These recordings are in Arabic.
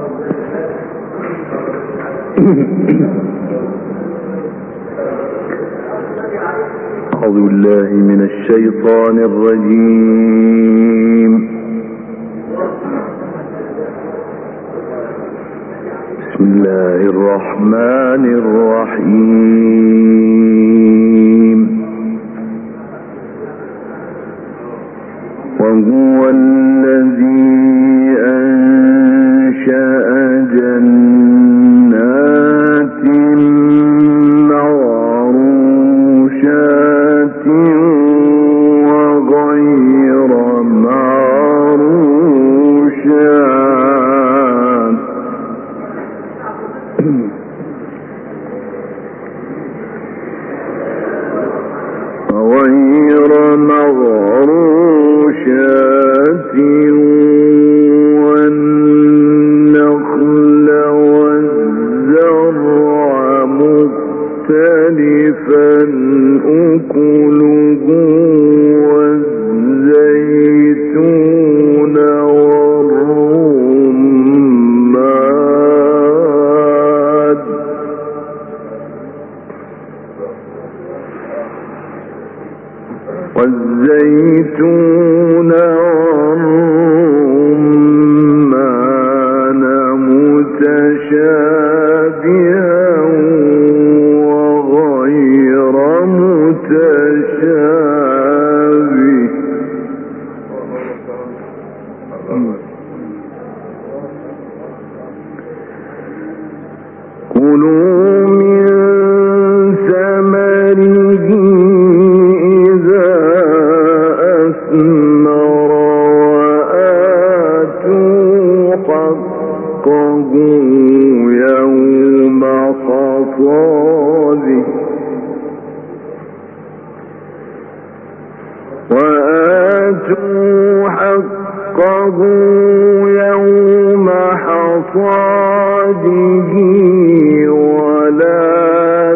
أعوذ بالله من الشيطان الرجيم. بسم الله الرحمن الرحيم. وهو الذي أنشأ جنات معروشات وغير معروشات والنخل والزرع مختلفا أكله والزيتون والرمان متشابها وغير متشابه. كلوا من ثمره إذا أثمر وآتوا حقه يوم حصاده ولا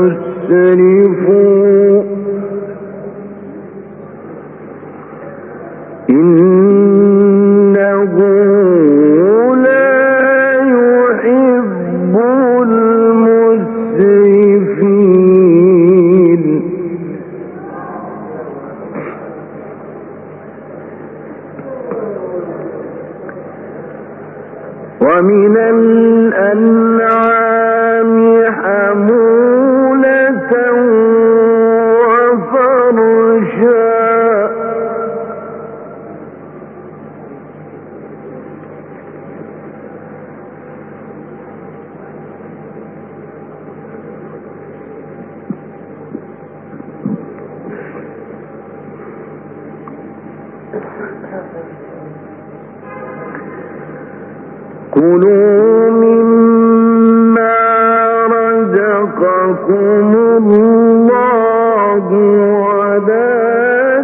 تسرفوا إنه لا يحب المسرفين. ومن الأنعام حمولة وفرشا كلوا مما رزقكم الله ولا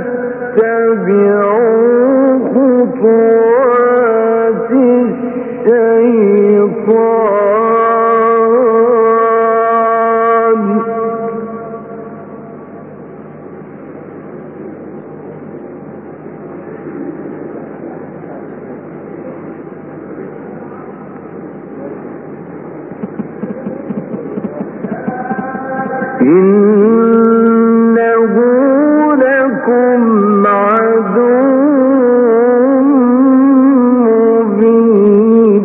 تتبعوا خطوات الشيطان إنه لكم عدو مبين.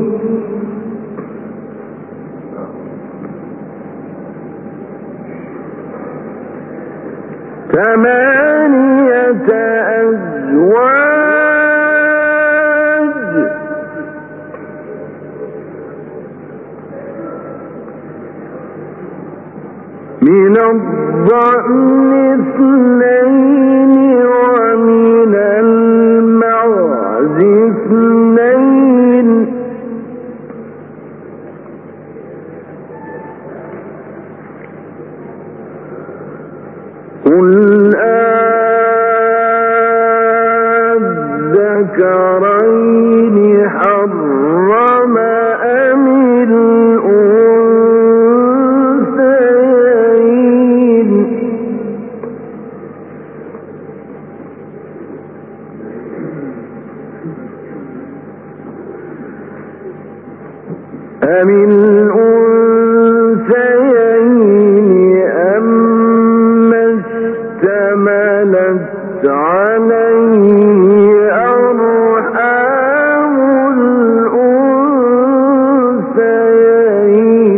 ثمانية أزواج من الضأن اثنين ومن المعز اثنين قل الذكرين حرم أم الأنثيين أم الأنثيين أما اشتملت عليه أرحام الأنثيين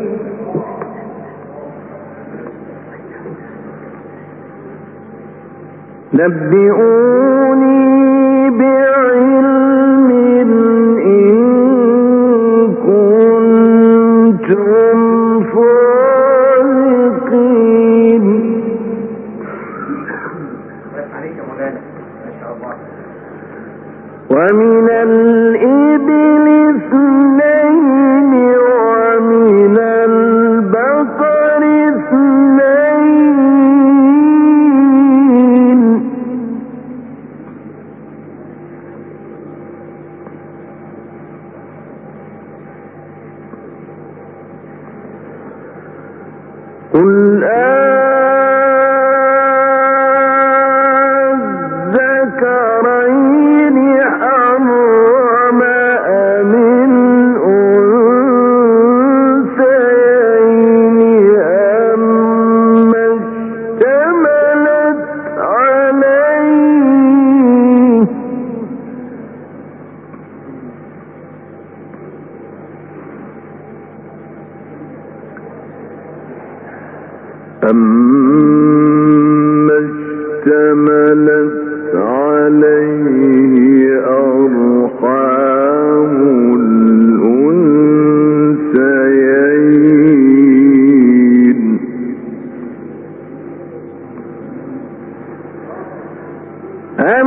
نبئوني بعلم إن كنتم صادقين. ومن الإبل اثنين ومن البقر اثنين قل الذكرين حرم أم الأنثيين أما اشتملت عليه أما اشتملت عليه أرحام الأنثيين أم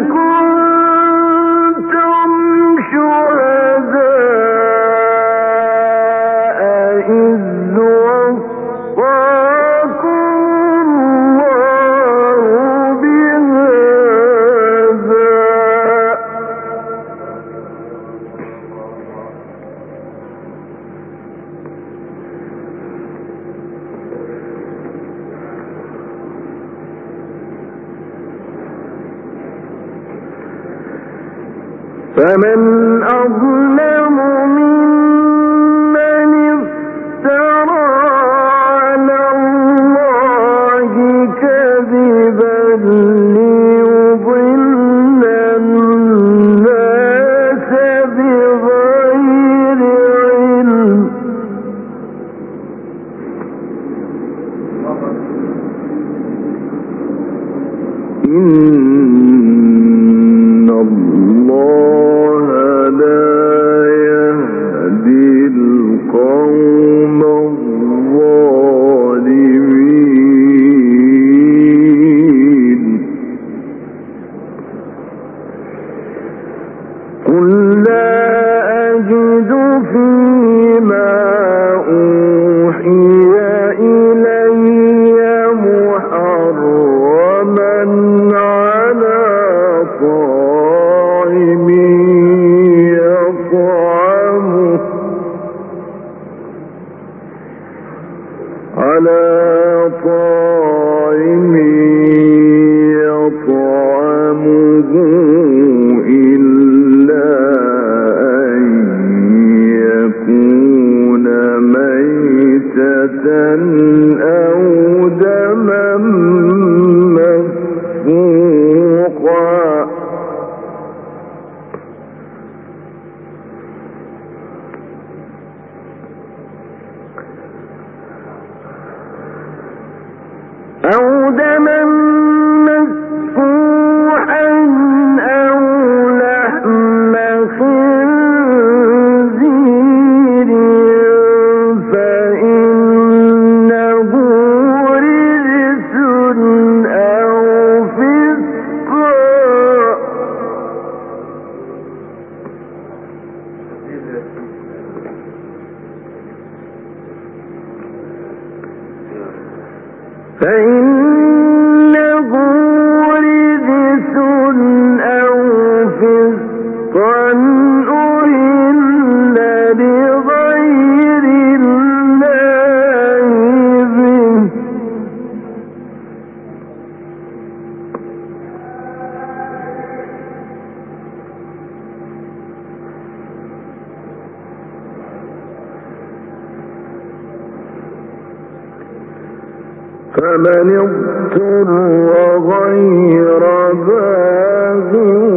كنتم شهداء إذ فمن أظلم ممن افترى على الله كذبا ليضل الناس بغير علم إن الله لا يهدي القوم الظالمين. قل لا أجد فيما أوحي إلي محرما على طاعم يطعمه إلا أن يكون ميتة أو دما مسفوحا أو دما مسفوحا أو لحم خنزير فإنه رجس أو فسقا فإنه رجس أو فسقا أهل لغير الله به فمن اضطر غير باغ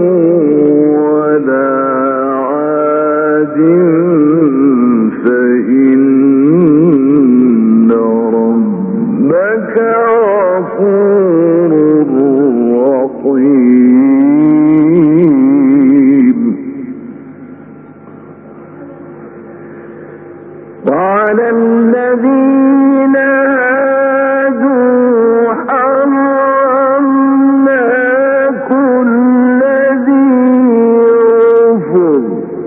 ولا عاد فإن ربك غفور رحيم. وعلى الذين هادوا حرمنا كل ذي ظفر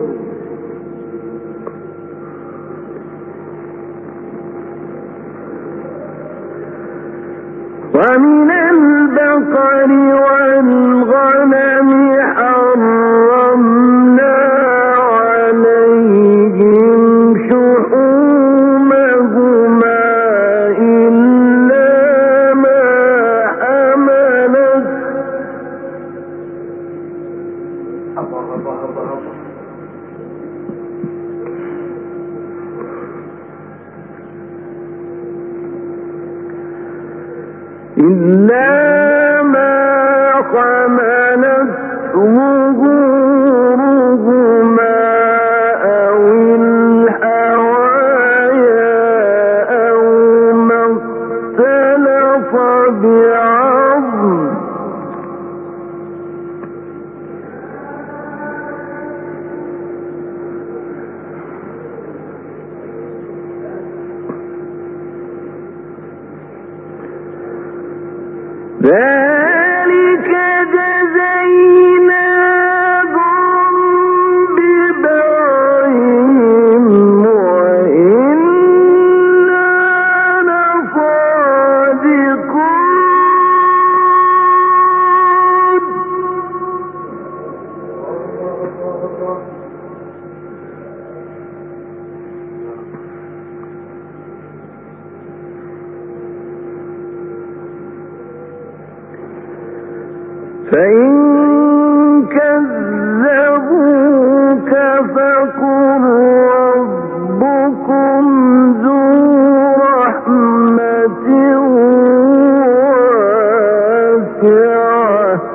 ومن البقر والغنم حرمنا عليهم شحومهما إلا ما حملت ظهورهما أو الحوايا أو ما اختلط بعظم ذلك جزيناهم ببغيهم وإنا لصادقون. فإن كذبوك فقل ربكم ذو رحمة واسعة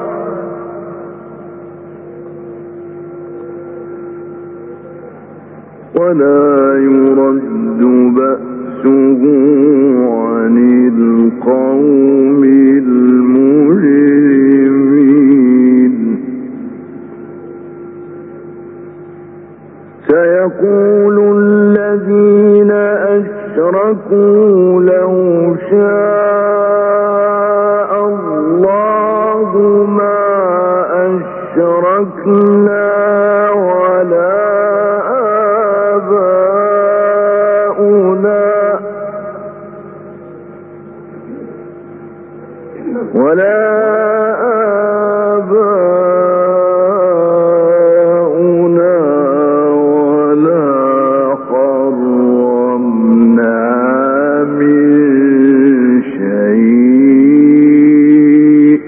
ولا يرد بأسه عن القوم المجرمين. سيقول الذين أشركوا لو شاء الله ما أشركنا ولا آباؤنا ولا حرمنا من شيء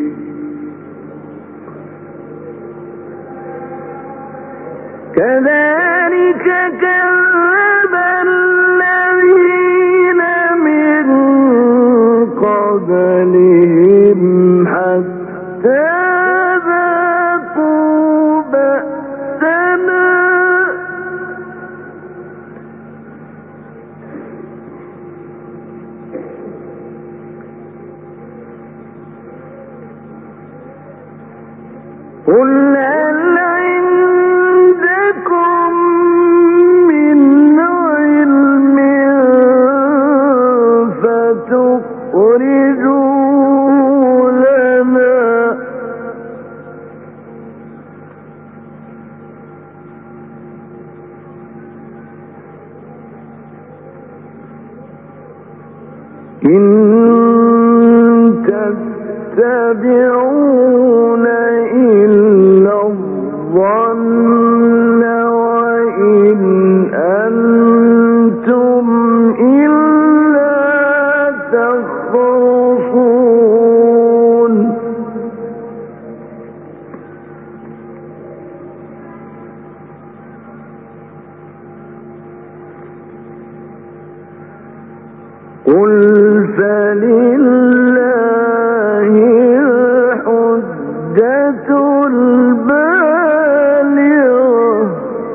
كذلك كذب الذين من قبلهم حتى ذاقوا بأسنا قل هل عندكم من علم فتخرجوه لنا إن تتبعون إلا الظن وإن أنتم إلا تخرصون. قل فلله الحجة البالغة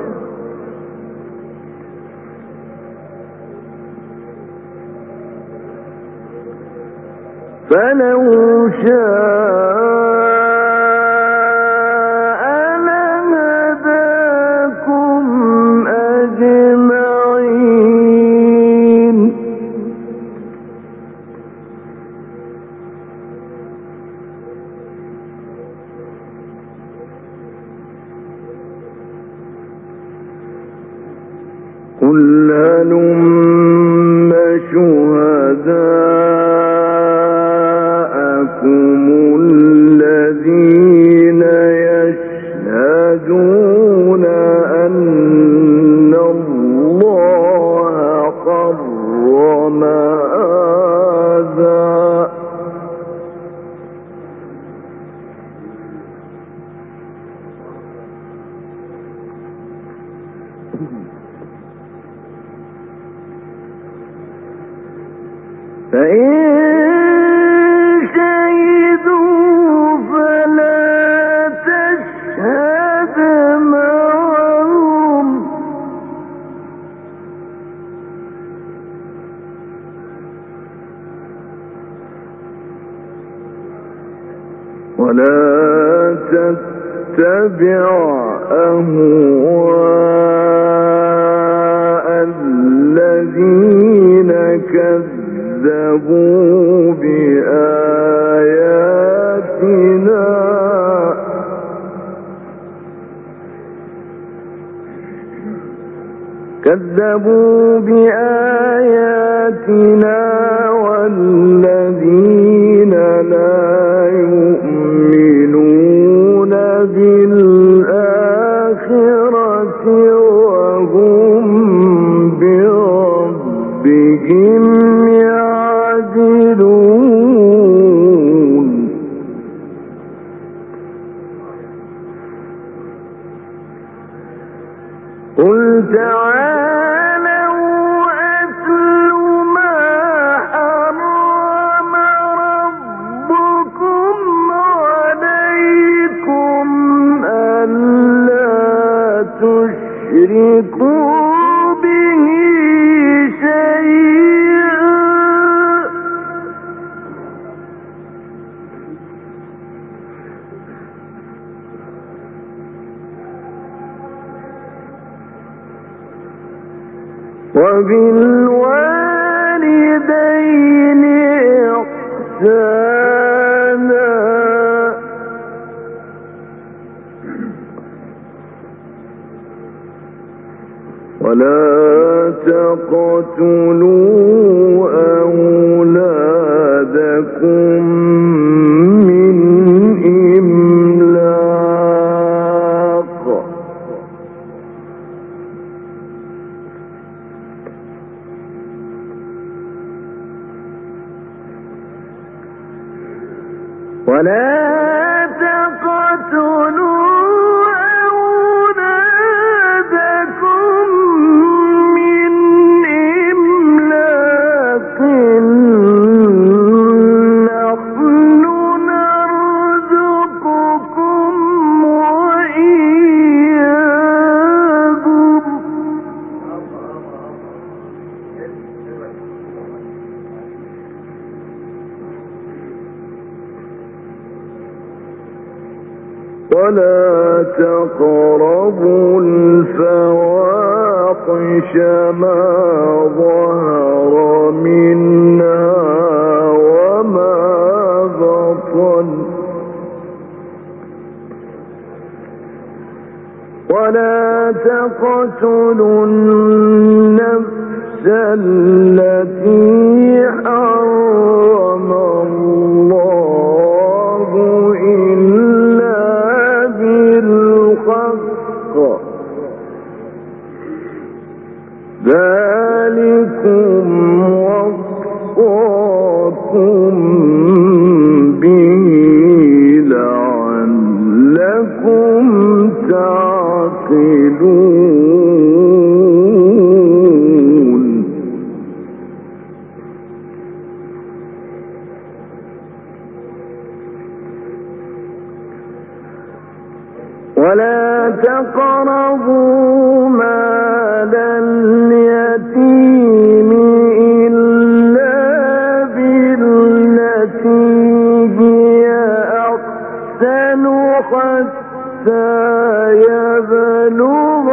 فلو شاء لهداكم أجمعين قل هلم شهداءكم الذين يشهدون أن الله حرم هذا فإن شهدوا فلا تشهد معهم ولا تتبع أهواء الذين كذبوا بآياتنا والذين لا يؤمنون بالآخرة وهم بربهم يعدلون قل تعالوا أتل ما حرم ربكم عليكم ألا تشركوا به شيئا وبالوالدين إحسانا ولا تقتلوا أولادكم من إملاق ولا تقتلوا أولادكم من إملاق نحن نرزقكم وإياكم ولا تقربوا الفواحش ما ظهر منها وما بطن ولا تقتلوا النفس التي حرم الله إلا بالحق ذلكم وصاكم به لعلكم تعقلون. ولا تقربوا مال اليتيم إلا بالتي هي أحسن حتى يبلغ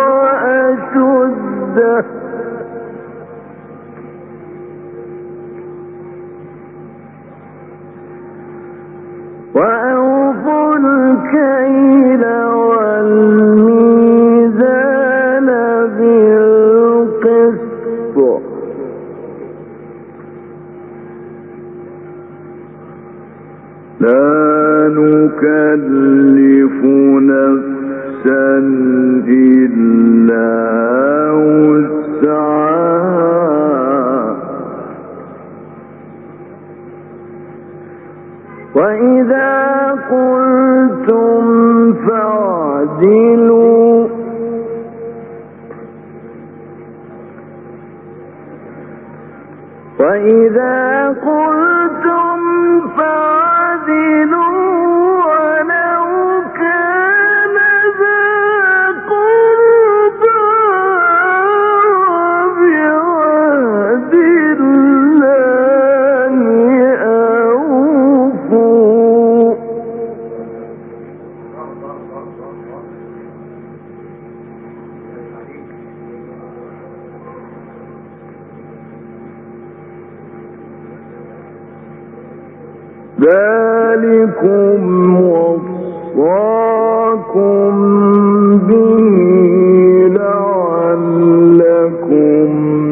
أشده وأوفوا الكيل والميزان بالقسط لا نكلف نفسا إلا وسعها وإذا قلتم فاعدلوا ولو كان ذا قربى وبعهد الله أوفوا ذلكم وصاكم به لعلكم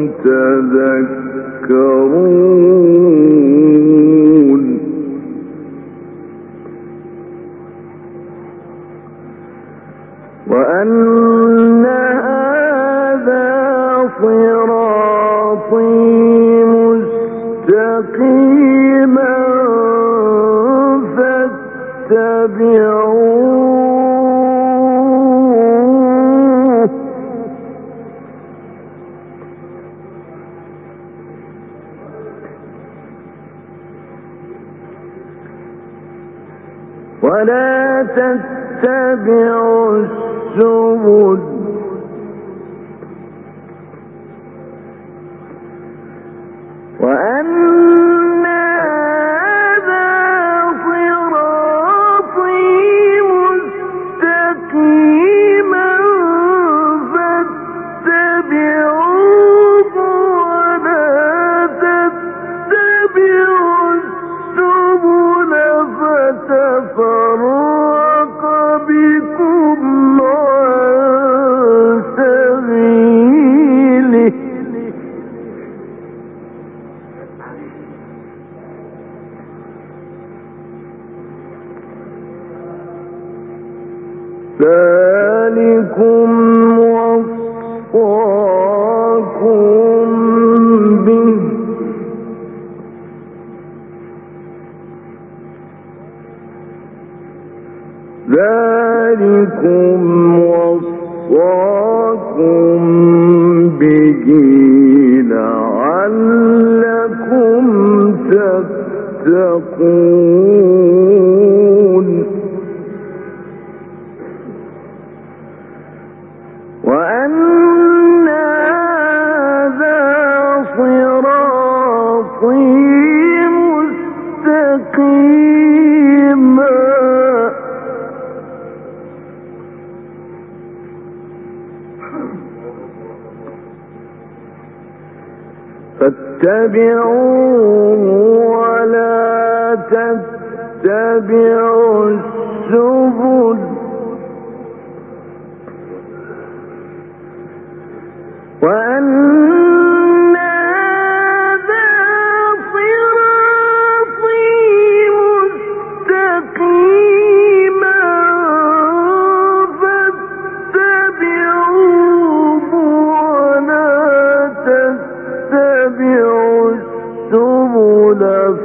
تذكرون وأن هذا صراطي مستقيما فاتبعوه ولا تتبعوا السبل وأن هذا صراطي مستقيما فاتبعوه ولا تتبعوا السبل فتفرق بكم عن سبيله ذلكم وصاكم به لعلكم تتقون وأن هذا صراطي مستقيما فاتبعوه ولا تتبعوا السبل وأن هذا صراطي مستقيما فاتبعوه ولا تتبعوا السبل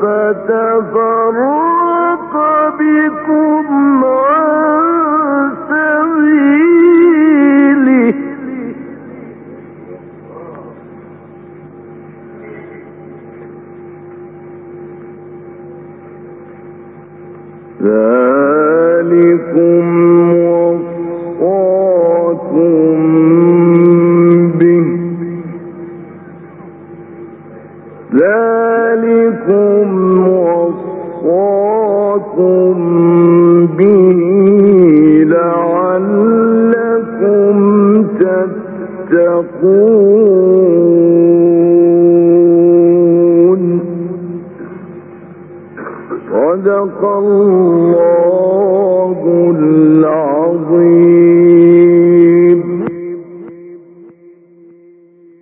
فتفرق بكم عن سبيله ذلكم وصاكم وصاكم به لعلكم تتقون. صدق الله